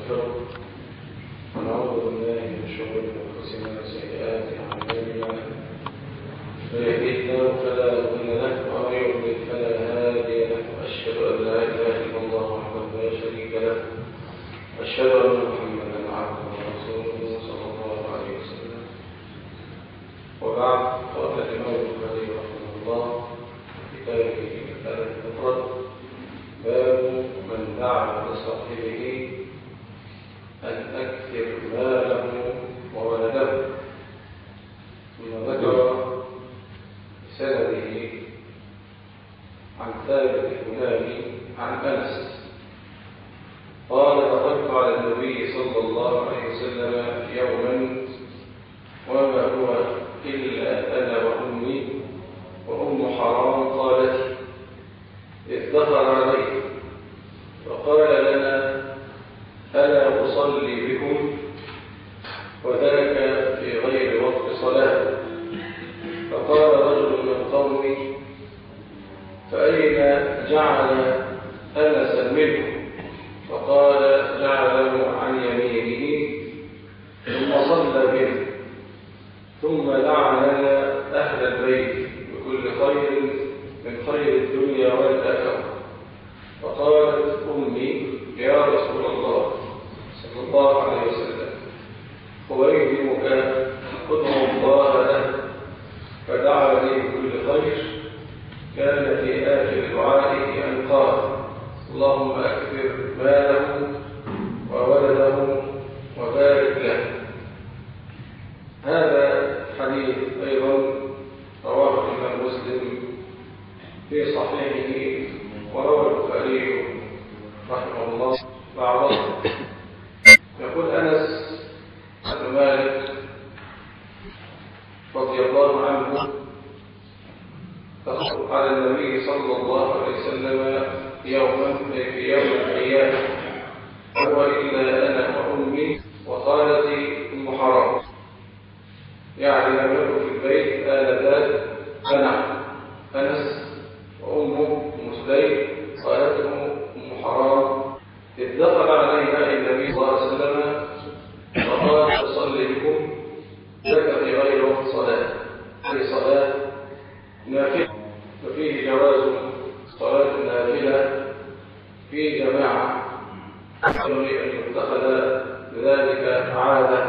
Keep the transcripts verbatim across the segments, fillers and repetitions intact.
ونستغفره ونعوذ بالله من شرور انفسنا وسيئات اعمالنا من يهده الله فلا مضل له ومن يضلل فلا هادي له واشهد ان لا اله الا الله وحده لا شريك له واشهد ان محمدا عبده ورسوله صلى الله عليه وسلم. وبعد قال الامام البخاري رحمه الله في كتابه الادب المفرد باب من دعا لصاحبه أن أكثر ماله وولده، ثم ذكر سنده عن ثابت البناني عن أنس قال: دخلت على النبي صلى الله عليه وسلم يوما وما هو إلا أنا وأمي وأم حرام قالت: إذ دخل عليه فقال لنا: ألا أصلي بكم؟ وذاك في غير وقت صلاة. فقال رجل من قومي: فأين جعل أنسا منه؟ فقال: جعله عن يمينه ثم صلى به، ثم دعا لنا أهل البيت بكل خير من خير الدنيا والآخرة. فقالت أمي: يا رسول الله صلى الله عليه وسلم، أويهمك ادعو الله له. فدعا لي بكل خير. كان في آخر دعائه أن قال: اللهم أكثر ماله وولده وبارك له. هذا الحديث أيضا رواه الإمام مسلم في صحيحه، وروى البخاري رحمه الله بعضه. يقول أنس بن مالك رضي الله عنه: دخلت على النبي صلى الله عليه وسلم يوما في يوم الأيام هو إلا أنا وأمي وخالتي أم حرام، يعني لم يكن في البيت آنذاك أنا أنس وأمه أم سليم خالته أم حرام. إذ دخل عليها النبي صلى الله عليه وسلم فقال: أصلي بكم؟ ذاك في غير وقت صلاة، في صلاة نافلة، وفيه جواز صلاة النافلة في جماعة، ينبغي أن يتخذ بذلك عادة،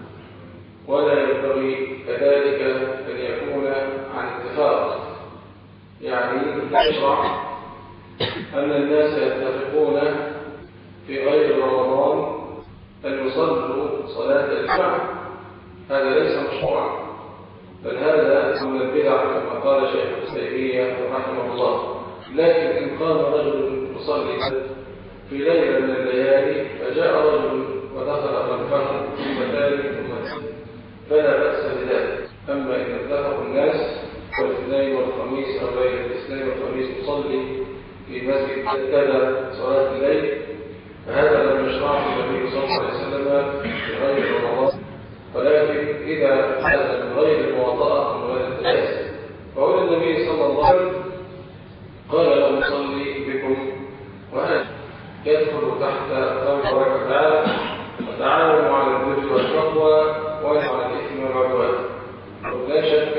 ولا ينبغي كذلك أن يكون عن اتفاق. يعني يشرع أن الناس يتفقون في غير رمضان أن يصلوا صلاة الجمعة، هذا ليس مشروعا، بل هذا من البدع كما قال شيخ تيمية رحمه الله. لكن إن قام رجل يصلي في ليلة من الليالي فجاء رجل ودخل خلفه ثم ثالث ثم فلا بأس بذلك. أما إن اتفق الناس والاثنين والخميس أو ليلة الاثنين والخميس يصلي في مسجد كذا صلاة الليل، فهذا لم يشرعه النبي صلى الله عليه وسلم في غير رمضان. ولكن إذا حدث من غير المواطأة أو غير التجاوز فقول النبي صلى الله عليه وسلم قال: لو أصلي بكم، وهذا يدخل تحت قول تبارك وتعالى: وتعاونوا على البر والتقوى ولا على الإثم والعدوان. ولا شك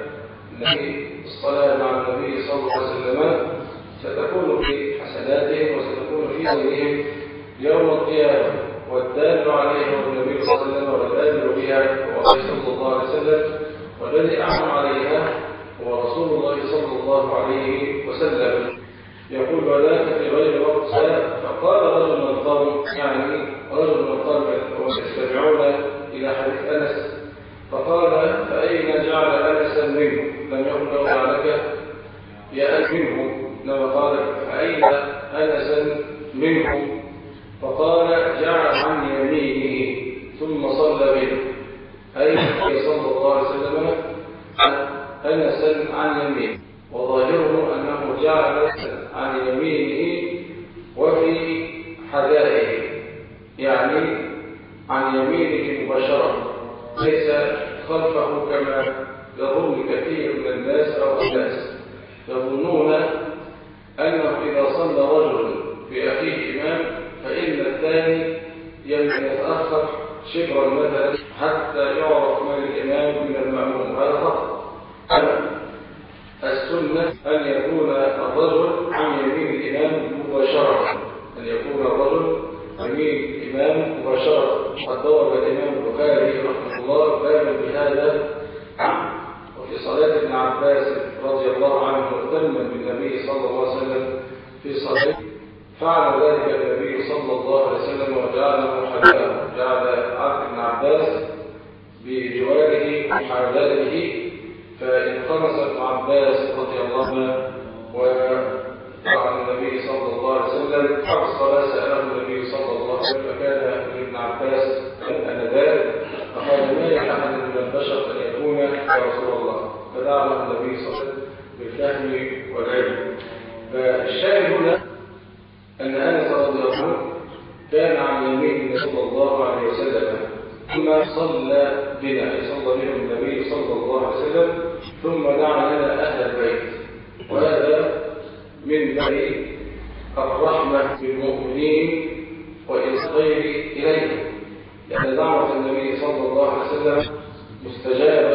أن الصلاة مع النبي صلى الله عليه وسلم ستكون في حسناتهم وستكون في غيرهم يوم القيامة، والدال عليها هو النبي صلى الله عليه وسلم، والآمر بها هو صلى الله عليه وسلم، والذي أعلم عليها هو رسول الله صلى الله عليه وسلم. يقول: وذاك في غير وقت صلاة. فقال رجل من القوم، يعني رجل من القوم يستمعون إلى حديث أنس، فقال: فأين جعل أنسا منه؟ لم يقل له جعلك يا منه، إنما قال: فأين أنسا منه؟ فقال: جعل عن يمينه ثم صلى به، أي صلى الله عليه وسلم أنسا عن يمينه، وظاهره أنه جعل عن يمينه وفي حذائه، يعني عن يمينه مباشرة، ليس خلفه كما يظن كثير من الناس أو الناس يظنون أنه إذا صلى رجل في أخيه إمام فإن الثاني يتأخر شبرا مثلا حتى يعرف من الإمام من المأموم، هذا خطأ. السنة أن يكون الرجل عن يمين الإمام مباشرة، أن يكون الرجل عن يمين الإمام مباشرة. قد ضرب الإمام البخاري رحمه الله بابا بهذا، وفي صلاة ابن عباس رضي الله عنه مهتما بالنبي صلى الله عليه وسلم في صلاته، فعل ذلك النبي صلى الله عليه وسلم وجعله حلاه، جعل عبد بن عباس بجواره وحاذته، فانخرس ابن عباس رضي الله عنه وعن النبي صلى الله عليه وسلم فصل سأله النبي صلى الله عليه وسلم، فكان ابن عباس آنذاك فقال ما يحمل من البشر أن يكون يا رسول الله، فدعا له النبي صلى الله عليه وسلم بالفهم والعلم. فالشاهد هنا أن أنس رضي الله عنه كان عن يمين النبي صلى الله عليه وسلم، ثم صلى بنا، صلى بنا النبي صلى الله عليه وسلم، ثم دعا لنا أهل البيت، وهذا من باب الرحمة بالمؤمنين وإصغاء إليهم، لأن دعوة النبي صلى الله عليه وسلم مستجابة،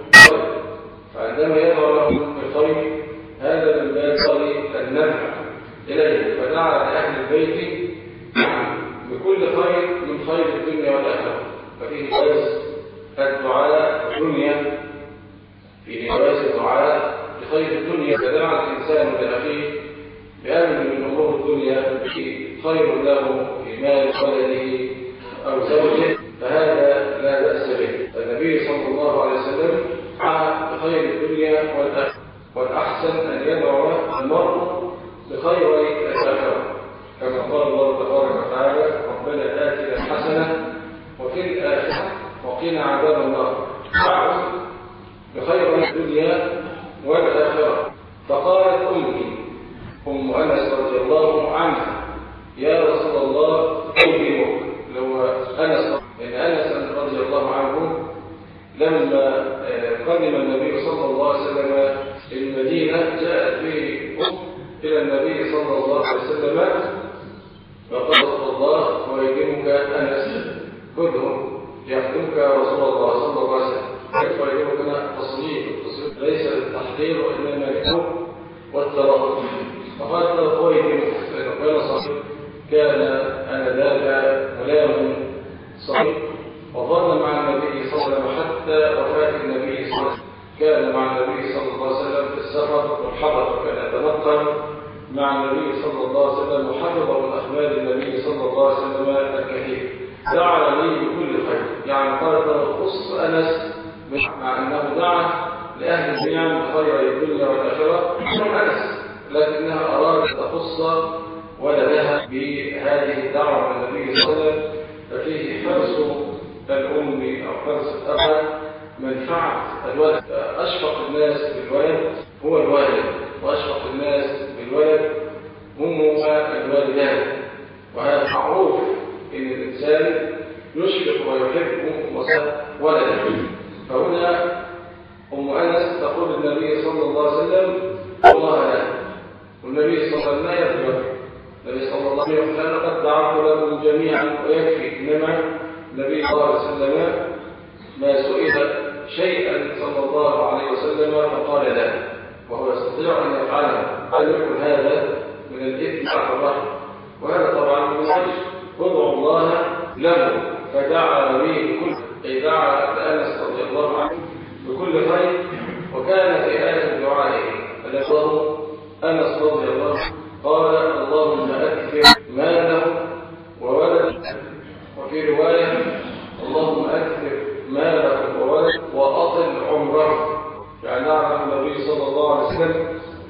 فعندما يدعو لهم بالخير هذا من باب النفع إليه، فدعا لأهل البيت بكل خير من خير الدنيا والآخرة، ففيه جواز الدعاء الدنيا، فيه جواز الدعاء لخير الدنيا، فدعا الإنسان لأخيه بأمر من أمور الدنيا خير له في مال ولده أو زوجه، فهذا لا بأس به. النبي صلى الله عليه وسلم دعا بخير الدنيا والآخرة، والأحسن أن يدعو المرء بخير الآخرة، كما قال الله تبارك وتعالى ربنا آتنا حسنة وفي الآخرة وقنا عذاب النار، دعوا بخير الدنيا والآخرة. فقالت أمي أم أنس رضي الله عنها يا رسول الله أكلمك، لو أنس إن أنس رضي الله عنه لما قدم النبي صلى الله عليه وسلم المدينة جاءت به أم إلى النبي صلى الله عليه وسلم فقالت الله ويكرمك أنس، خذه يخدمك رسول الله صلى الله عليه وسلم. كيف يكرمك تصنيف؟ التصنيف ليس للتحقير وإنما للحب والتراضي. فقالت له ويكرمك، لأنه كان صغير، كان آنذاك غلام صغير، وظل مع النبي صلى الله عليه وسلم حتى وفاة النبي صلى الله عليه وسلم، كان مع النبي صلى الله عليه وسلم في السفر والحضر، وكان يتنقل مع النبي صلى الله عليه وسلم وحفظ من أخبار النبي صلى الله عليه وسلم الكثير. دعا لي بكل خير، يعني قال له خص أنس، مع أنه دعا لأهل الدنيا بخير الدنيا والآخرة من أنس، لكنها أرادت تخص ولدها بهذه الدعوة من النبي صلى الله عليه وسلم، ففيه حرص الأم أو حرص الأب منفعة الولد. أشفق الناس بالولد هو الوالد، وأشفق الناس بالولد هم الوالدان، وهذا معروف إن الإنسان يشفق ويحب ولده. فهنا أم أنس تقول النبي صلى الله عليه وسلم والله لا، والنبي صلى الله عليه وسلم لا يغفر، النبي صلى الله عليه وسلم لقد دعوت لهم جميعا ويكفي، إنما النبي صلى الله عليه وسلم ما سئل شيئا صلى الله عليه وسلم فقال لا، وهو يستطيع أن يفعله، هل يكون هذا من الإثم على الرحم؟ وهذا طبعا من الخير. ادعوا الله له، فدعا به بكل، أي دعا أنس رضي الله عنه بكل خير، وكان في آخر دعائه الذي أنس رضي الله عنه قال اللهم أكثر ماله وولده، وفي رواية اللهم أكثر ماله وولده وأطل عمره، يعني دعا النبي صلى الله عليه وسلم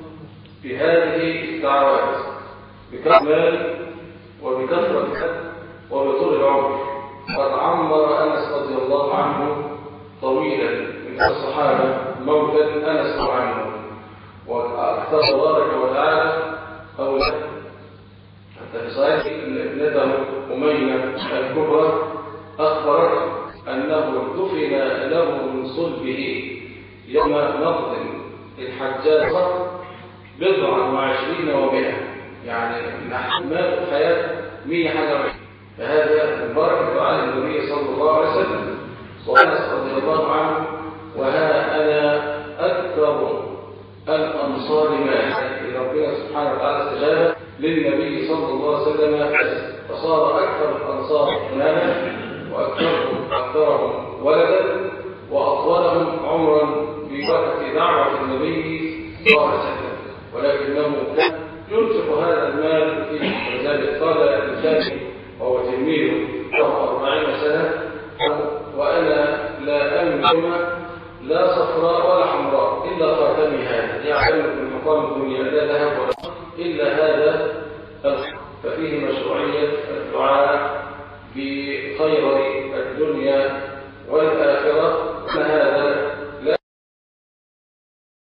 بهذه الدعوات بكثرة المال وبكثرة الحد وبطول العمر. قد عمر أنس رضي الله عنه طويلا من الصحابة موتا أنس عنه، وأكثر تبارك وتعالى أولاده، حتى في صحيح أن ابنته أمينة الكبرى أخبرت أنه دفن له من صلبه يوم نقض الحجاج بضعا وعشرين ومئة، يعني نحن مات حياة مية حاجة. فهذا مبارك دعاء النبي صلى الله عليه وسلم. وأنس رضي الله عنه: وها أنا أكثر الأنصار مالا. ربنا سبحانه وتعالى استجاب للنبي صلى الله عليه وسلم فصار أكثر الأنصار مالا وأكثرهم أكثرهم ولدا وأطولهم عمرا ببركة دعوة النبي صلى الله عليه وسلم، ولكنه كان ينفق هذا المال في ذلك. قال الثاني وهو تلميذ له أربعين سنة: وأنا لا أملك لا صفراء ولا حمراء إلا خاتمي هذا، يعلم في مقام الدنيا لا ذهب ولا إلا